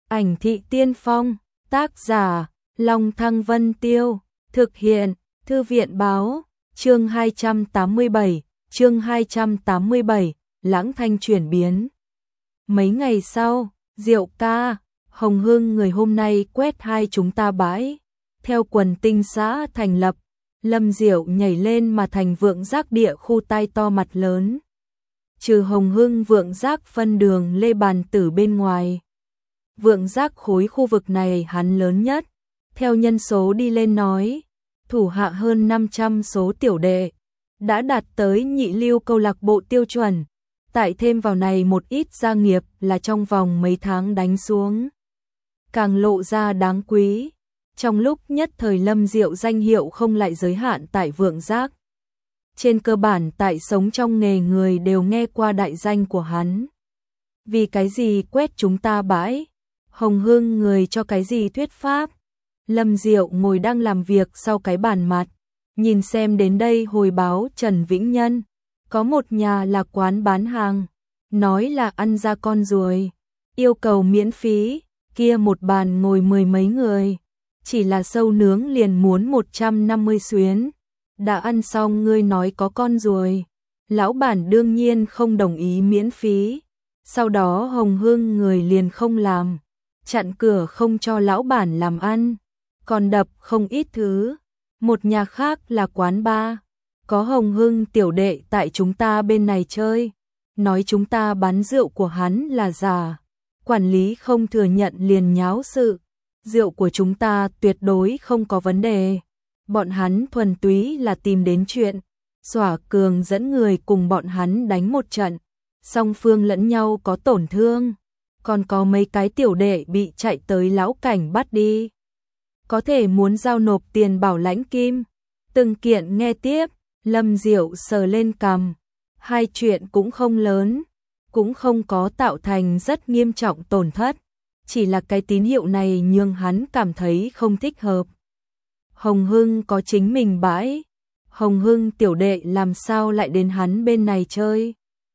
Ảnh thị tiên phong, tác giả, Long Thăng Vân Tiêu, thực hiện, Thư viện báo, chương 287, Lãng Thanh chuyển biến. Mấy ngày sau, Diệu ca, Hồng Hương người hôm nay quét hai chúng ta bãi. Theo quần tinh xã thành lập, Lâm Diệu nhảy lên mà thành vượng giác địa khu tai to mặt lớn. Trừ Hồng Hương vượng giác phân đường Lê Bàn Tử bên ngoài. Vượng giác khối khu vực này hắn lớn nhất. Theo nhân số đi lên nói, thủ hạ hơn 500 số tiểu đệ, đã đạt tới nhị lưu câu lạc bộ tiêu chuẩn. Tại thêm vào này một ít gia nghiệp là trong vòng mấy tháng đánh xuống, càng lộ ra đáng quý. Trong lúc nhất thời Lâm Diệu danh hiệu không lại giới hạn tại vượng giác. Trên cơ bản tại sống trong nghề người đều nghe qua đại danh của hắn. Vì cái gì quét chúng ta bãi? Hồng Hương người cho cái gì thuyết pháp? Lâm Diệu ngồi đang làm việc sau cái bàn mặt, nhìn xem đến đây hồi báo Trần Vĩnh Nhân. Có một nhà là quán bán hàng, nói là ăn da con ruồi, yêu cầu miễn phí, kia một bàn ngồi mười mấy người, chỉ là sâu nướng liền muốn 150 xuyến. Đã ăn xong ngươi nói có con ruồi, lão bản đương nhiên không đồng ý miễn phí. Sau đó Hồng Hương người liền không làm, chặn cửa không cho lão bản làm ăn, còn đập không ít thứ. Một nhà khác là quán bar, có Hồng Hương tiểu đệ tại chúng ta bên này chơi, nói chúng ta bán rượu của hắn là giả, quản lý không thừa nhận liền nháo sự. Rượu của chúng ta tuyệt đối không có vấn đề, bọn hắn thuần túy là tìm đến chuyện. Xỏa Cường dẫn người cùng bọn hắn đánh một trận, song phương lẫn nhau có tổn thương, còn có mấy cái tiểu đệ bị chạy tới lão cảnh bắt đi, có thể muốn giao nộp tiền bảo lãnh kim. Từng kiện nghe tiếp, Lâm Diệu sờ lên cằm, hai chuyện cũng không lớn, cũng không có tạo thành rất nghiêm trọng tổn thất, chỉ là cái tín hiệu này nhưng hắn cảm thấy không thích hợp. Hồng Hưng có chính mình bãi, Hồng Hưng tiểu đệ làm sao lại đến hắn bên này chơi?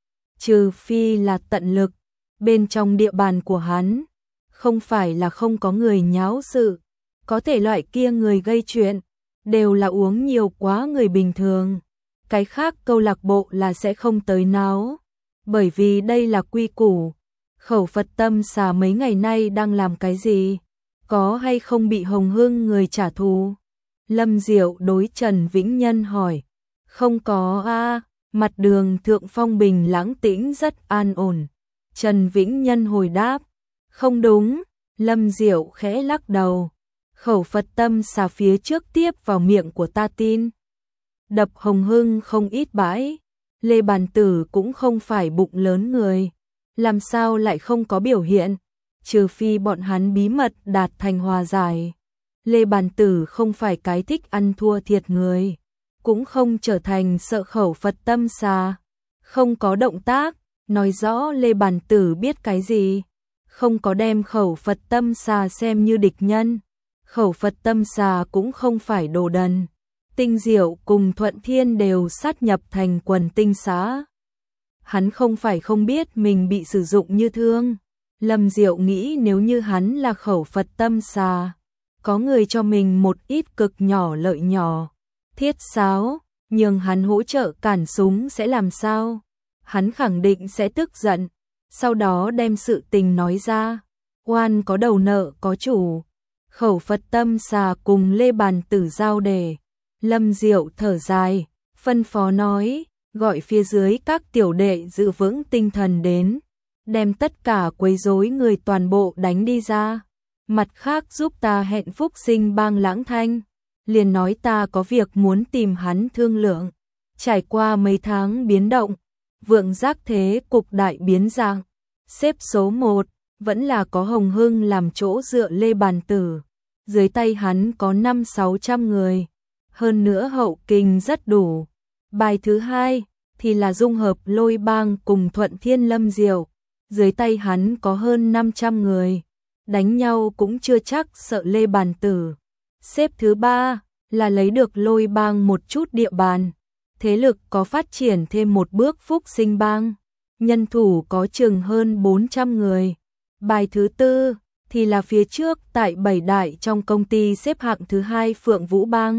Trừ phi là tận lực, bên trong địa bàn của hắn, không phải là không có người nháo sự, có thể loại kia người gây chuyện, đều là uống nhiều quá người bình thường. Cái khác câu lạc bộ là sẽ không tới náo, bởi vì đây là quy củ. Khẩu Phật Tâm Xà mấy ngày nay đang làm cái gì? Có hay không bị Hồng Hương người trả thù? Lâm Diệu đối Trần Vĩnh Nhân hỏi. Không có a, mặt đường thượng phong bình lãng tĩnh rất an ổn. Trần Vĩnh Nhân hồi đáp. Không đúng, Lâm Diệu khẽ lắc đầu. Khẩu Phật Tâm Xà phía trước tiếp vào miệng của ta tin. Đập Hồng Hưng không ít bãi, Lê Bàn Tử cũng không phải bụng lớn người, làm sao lại không có biểu hiện, trừ phi bọn hắn bí mật đạt thành hòa giải. Lê Bàn Tử không phải cái thích ăn thua thiệt người, cũng không trở thành sợ Khẩu Phật Tâm Xà. Không có động tác, nói rõ Lê Bàn Tử biết cái gì, không có đem Khẩu Phật Tâm Xà xem như địch nhân. Khẩu Phật Tâm Xà cũng không phải đồ đần. Tinh Diệu cùng Thuận Thiên đều sát nhập thành quần tinh xã. Hắn không phải không biết mình bị sử dụng như thương. Lâm Diệu nghĩ nếu như hắn là Khẩu Phật Tâm Xà, có người cho mình một ít cực nhỏ lợi nhỏ, thiết sáo, nhưng hắn hỗ trợ cản súng sẽ làm sao? Hắn khẳng định sẽ tức giận, sau đó đem sự tình nói ra. Oan có đầu nợ có chủ. Khẩu Phật Tâm Xà cùng Lê Bàn Tử giao đề. Lâm Diệu thở dài, phân phó nói, gọi phía dưới các tiểu đệ giữ vững tinh thần đến, đem tất cả quấy rối người toàn bộ đánh đi ra. Mặt khác giúp ta hẹn Phúc Sinh bang Lãng Thanh, liền nói ta có việc muốn tìm hắn thương lượng. Trải qua mấy tháng biến động, vượng giác thế cục đại biến dạng, xếp số 1, vẫn là có Hồng Hưng làm chỗ dựa Lê Bàn Tử, dưới tay hắn có 500-600 người. Hơn nữa hậu kinh rất đủ. Bài thứ hai thì là dung hợp Lôi Bang cùng Thuận Thiên Lâm Diệu, dưới tay hắn có hơn 500 người, đánh nhau cũng chưa chắc sợ Lê Bàn Tử. Xếp thứ ba là lấy được Lôi Bang một chút địa bàn, thế lực có phát triển thêm một bước Phúc Sinh Bang, nhân thủ có chừng hơn 400 người. Bài thứ tư thì là phía trước tại 7 đại trong công ty xếp hạng thứ 2 Phượng Vũ Bang.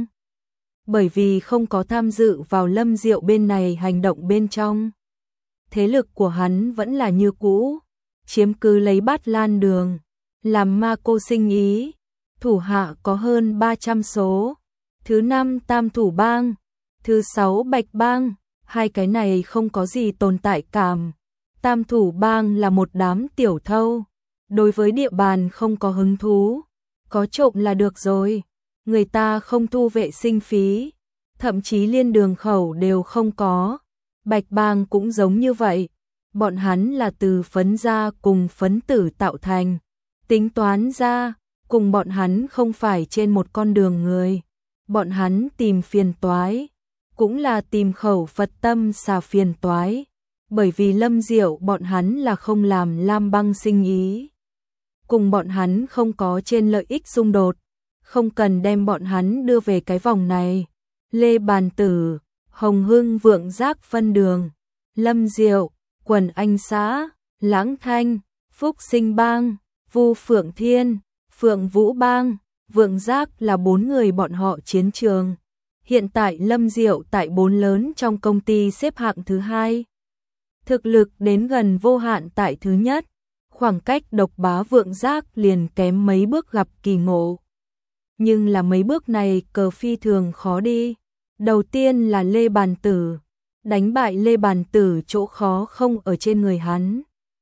Bởi vì không có tham dự vào Lâm Diệu bên này hành động bên trong. Thế lực của hắn vẫn là như cũ, chiếm cứ lấy Bát Lan Đường, làm ma cô sinh ý, thủ hạ có hơn 300 số. Thứ 5 Tam Thủ Bang, thứ 6 Bạch Bang, hai cái này không có gì tồn tại cảm. Tam Thủ Bang là một đám tiểu thâu, đối với địa bàn không có hứng thú, có trộm là được rồi, người ta không thu vệ sinh phí, thậm chí liên đường khẩu đều không có. Bạch Bang cũng giống như vậy, bọn hắn là từ phấn gia cùng phấn tử tạo thành, tính toán ra, cùng bọn hắn không phải trên một con đường người, bọn hắn tìm phiền toái, cũng là tìm khẩu Phật tâm xà phiền toái, bởi vì Lâm Diệu bọn hắn là không làm Lam Bang sinh ý. Cùng bọn hắn không có trên lợi ích xung đột, không cần đem bọn hắn đưa về cái vòng này. Lê Bàn Tử, Hồng Hưng Vượng Giác phân đường, Lâm Diệu, Quần Anh xã, Lãng Thanh, Phúc Sinh Bang, Vu Phượng Thiên, Phượng Vũ Bang, Vượng Giác là 4 người bọn họ chiến trường. Hiện tại Lâm Diệu tại 4 lớn trong công ty xếp hạng thứ 2. Thực lực đến gần vô hạn tại thứ nhất, khoảng cách độc bá Vượng Giác liền kém mấy bước gặp kỳ ngộ. Nhưng là mấy bước này cờ phi thường khó đi. Đầu tiên là Lê Bàn Tử, đánh bại Lê Bàn Tử chỗ khó không ở trên người hắn,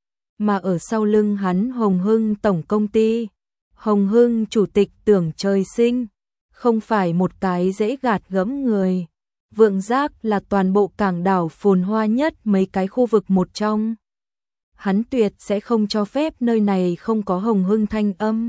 mà ở sau lưng hắn Hồng Hưng tổng công ty. Hồng Hưng chủ tịch tưởng trời sinh, không phải một cái dễ gạt gẫm người. Vượng Giác là toàn bộ cảng đảo phồn hoa nhất mấy cái khu vực một trong. Hắn tuyệt sẽ không cho phép nơi này không có Hồng Hưng thanh âm.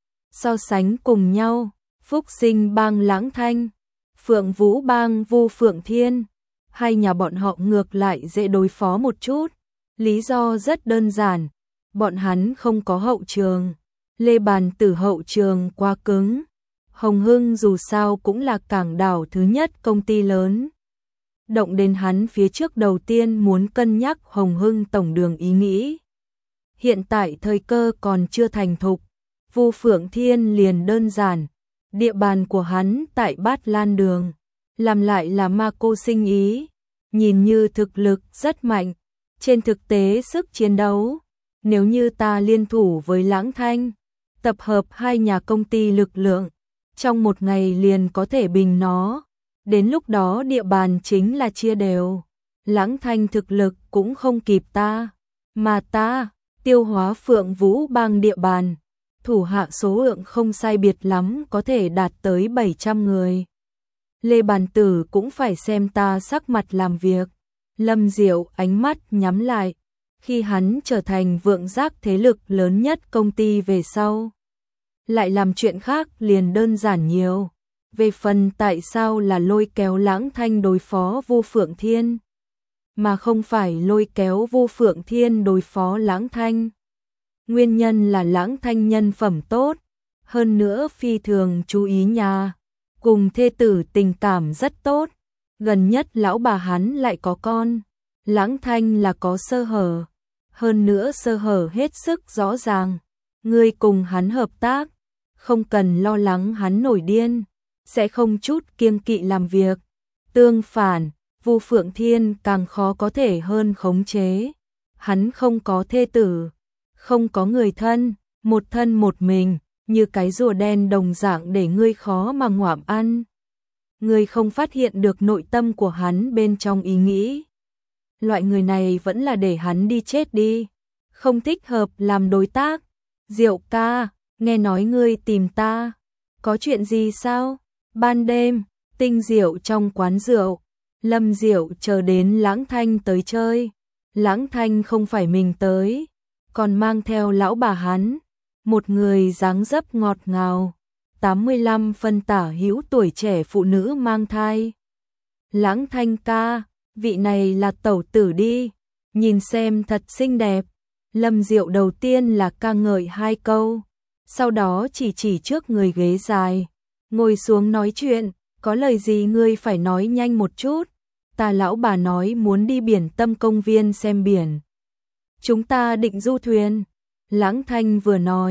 So sánh cùng nhau, Phúc Sinh Bang Lãng Thanh, Phượng Vũ Bang Vu Phượng Thiên, hai nhà bọn họ ngược lại dễ đối phó một chút. Lý do rất đơn giản, bọn hắn không có hậu trường. Lê Bàn Tử hậu trường quá cứng. Hồng Hưng dù sao cũng là cảng đảo thứ nhất công ty lớn. Động đến hắn phía trước đầu tiên muốn cân nhắc Hồng Hưng tổng đường ý nghĩ. Hiện tại thời cơ còn chưa thành thục, Vu Phượng Thiên liền đơn giản, địa bàn của hắn tại Bát Lan Đường, làm lại là ma cô sinh ý, nhìn như thực lực rất mạnh, trên thực tế sức chiến đấu, nếu như ta liên thủ với Lãng Thanh, tập hợp hai nhà công ty lực lượng, trong một ngày liền có thể bình nó, đến lúc đó địa bàn chính là chia đều. Lãng Thanh thực lực cũng không kịp ta, mà ta tiêu hóa Phượng Vũ Bang địa bàn, thủ hạ số lượng không sai biệt lắm có thể đạt tới 700 người. Lê Bàn Tử cũng phải xem ta sắc mặt làm việc. Lâm Diệu ánh mắt nhắm lại, khi hắn trở thành Vượng Giác thế lực lớn nhất công ty về sau. Lại làm chuyện khác liền đơn giản nhiều. Về phần tại sao là lôi kéo Lãng Thanh đối phó Vu Phượng Thiên, mà không phải lôi kéo Vu Phượng Thiên đối phó Lãng Thanh. Nguyên nhân là Lãng Thanh nhân phẩm tốt, hơn nữa phi thường chú ý nhà, cùng thê tử tình cảm rất tốt, gần nhất lão bà hắn lại có con. Lãng Thanh là có sơ hở, hơn nữa sơ hở hết sức rõ ràng. Ngươi cùng hắn hợp tác, không cần lo lắng hắn nổi điên, sẽ không chút kiêng kỵ làm việc. Tương phản, Vu Phượng Thiên càng khó có thể hơn khống chế. Hắn không có thê tử, không có người thân một mình, như cái rùa đen đồng dạng để ngươi khó mà ngoạm ăn. Ngươi không phát hiện được nội tâm của hắn bên trong ý nghĩ. Loại người này vẫn là để hắn đi chết đi, không thích hợp làm đối tác. Diệu ca, nghe nói ngươi tìm ta, có chuyện gì sao? Ban đêm, Tinh Diệu trong quán rượu, Lâm Diệu chờ đến Lãng Thanh tới chơi. Lãng Thanh không phải mình tới, còn mang theo lão bà hắn, một người dáng dấp ngọt ngào, 85 phân tả hữu tuổi trẻ phụ nữ mang thai. Lãng Thanh ca, vị này là tẩu tử đi, nhìn xem thật xinh đẹp. Lâm Diệu đầu tiên là ca ngợi 2 câu, sau đó chỉ trước người ghế dài, ngồi xuống nói chuyện, có lời gì ngươi phải nói nhanh một chút. Ta lão bà nói muốn đi biển Tâm công viên xem biển. Chúng ta định du thuyền. Lãng Thanh vừa nói,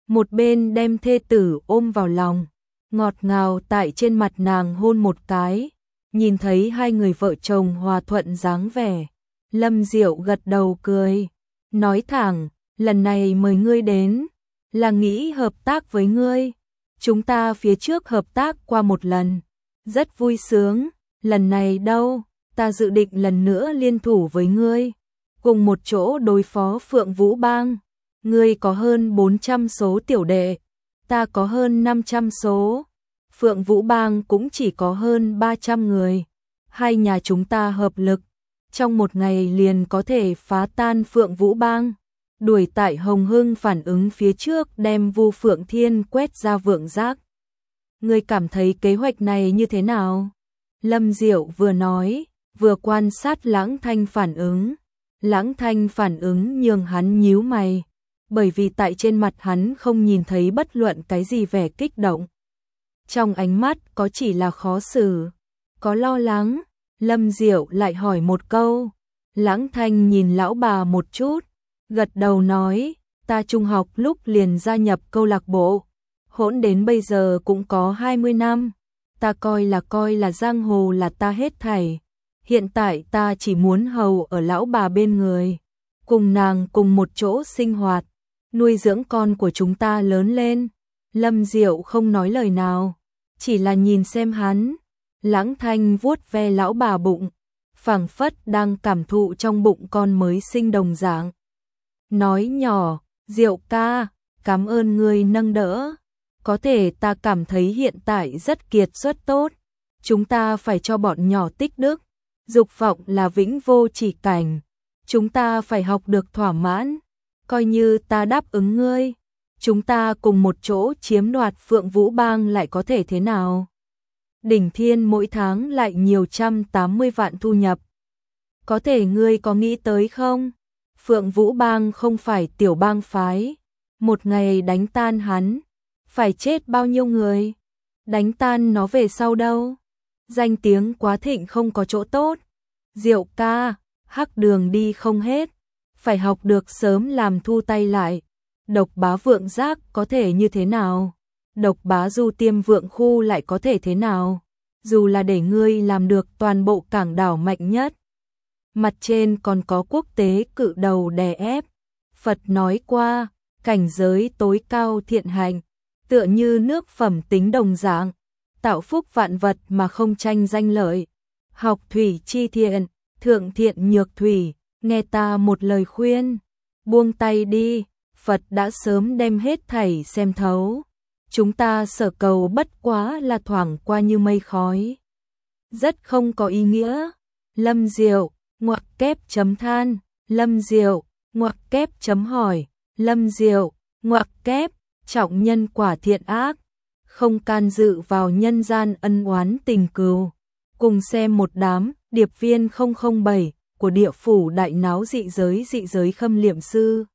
một bên đem thê tử ôm vào lòng, ngọt ngào tại trên mặt nàng hôn một cái. Nhìn thấy hai người vợ chồng hòa thuận dáng vẻ, Lâm Diệu gật đầu cười, nói thẳng, lần này mời ngươi đến, là nghĩ hợp tác với ngươi. Chúng ta phía trước hợp tác qua một lần, rất vui sướng, lần này đâu, ta dự định lần nữa liên thủ với ngươi, cùng một chỗ đối phó Phượng Vũ Bang. Ngươi có hơn 400 số tiểu đệ, ta có hơn 500 số, Phượng Vũ Bang cũng chỉ có hơn 300 người. Hai nhà chúng ta hợp lực, trong một ngày liền có thể phá tan Phượng Vũ Bang, đuổi tại Hồng Hưng phản ứng phía trước đem Vu Phượng Thiên quét ra vượng giác. Ngươi cảm thấy kế hoạch này như thế nào? Lâm Diệu vừa nói, vừa quan sát Lãng Thanh phản ứng. Lãng Thanh phản ứng nhường hắn nhíu mày, bởi vì tại trên mặt hắn không nhìn thấy bất luận cái gì vẻ kích động. Trong ánh mắt có chỉ là khó xử, có lo lắng. Lâm Diệu lại hỏi một câu. Lãng Thanh nhìn lão bà một chút, gật đầu nói, ta trung học lúc liền gia nhập câu lạc bộ, hỗn đến bây giờ cũng có 20 năm, ta coi là giang hồ là ta hết thảy. Hiện tại ta chỉ muốn hầu ở lão bà bên người, cùng nàng cùng một chỗ sinh hoạt, nuôi dưỡng con của chúng ta lớn lên. Lâm Diệu không nói lời nào, chỉ là nhìn xem hắn. Lãng Thanh vuốt ve lão bà bụng, phảng phất đang cảm thụ trong bụng con mới sinh đồng dạng. Nói nhỏ, Diệu ca, cảm ơn ngươi nâng đỡ. Có thể ta cảm thấy hiện tại rất kiệt xuất tốt. Chúng ta phải cho bọn nhỏ tích đức. Dục vọng là vĩnh vô chỉ cảnh. Chúng ta phải học được thỏa mãn. Coi như ta đáp ứng ngươi, chúng ta cùng một chỗ chiếm đoạt Phượng Vũ Bang lại có thể thế nào? Đỉnh Thiên mỗi tháng lại nhiều 180 vạn thu nhập. Có thể ngươi có nghĩ tới không? Phượng Vũ Bang không phải tiểu bang phái, một ngày đánh tan hắn, phải chết bao nhiêu người? Đánh tan nó về sau đâu? Danh tiếng quá thịnh không có chỗ tốt. Diệu ca, hắc đường đi không hết, phải học được sớm làm thu tay lại. Độc bá vượng giác có thể như thế nào? Độc bá du tiêm vượng khu lại có thể thế nào? Dù là để ngươi làm được toàn bộ cảng đảo mạnh nhất, mặt trên còn có quốc tế cự đầu đè ép. Phật nói qua, cảnh giới tối cao thiện hành, tựa như nước phẩm tính đồng dạng, tạo phúc vạn vật mà không tranh danh lợi. Học thủy chi thiện, thượng thiện nhược thủy, nghe ta một lời khuyên, buông tay đi, Phật đã sớm đem hết thảy xem thấu. Chúng ta sở cầu bất quá là thoảng qua như mây khói, rất không có ý nghĩa. Lâm Diệu, ngoặc kép chấm than. Lâm Diệu, ngoặc kép chấm hỏi. Lâm Diệu, ngoặc kép, trọng nhân quả thiện ác, không can dự vào nhân gian ân oán tình cừu. Cùng xem một đám điệp viên 007 của địa phủ đại náo dị giới khâm liệm sư.